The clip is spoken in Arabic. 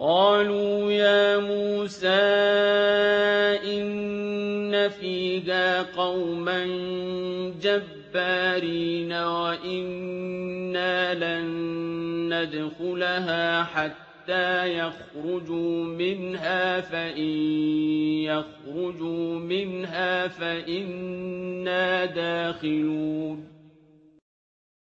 قَالُوا يَا مُوسَىٰ إِنَّ فِيهَا قَوْمًا جَبَّارِينَ وَإِنَّا لَن نَّدْخُلَهَا حَتَّىٰ يَخْرُجُوا مِنْهَا فَإِن يَخْرُجُوا مِنْهَا فَإِنَّا دَاخِلُونَ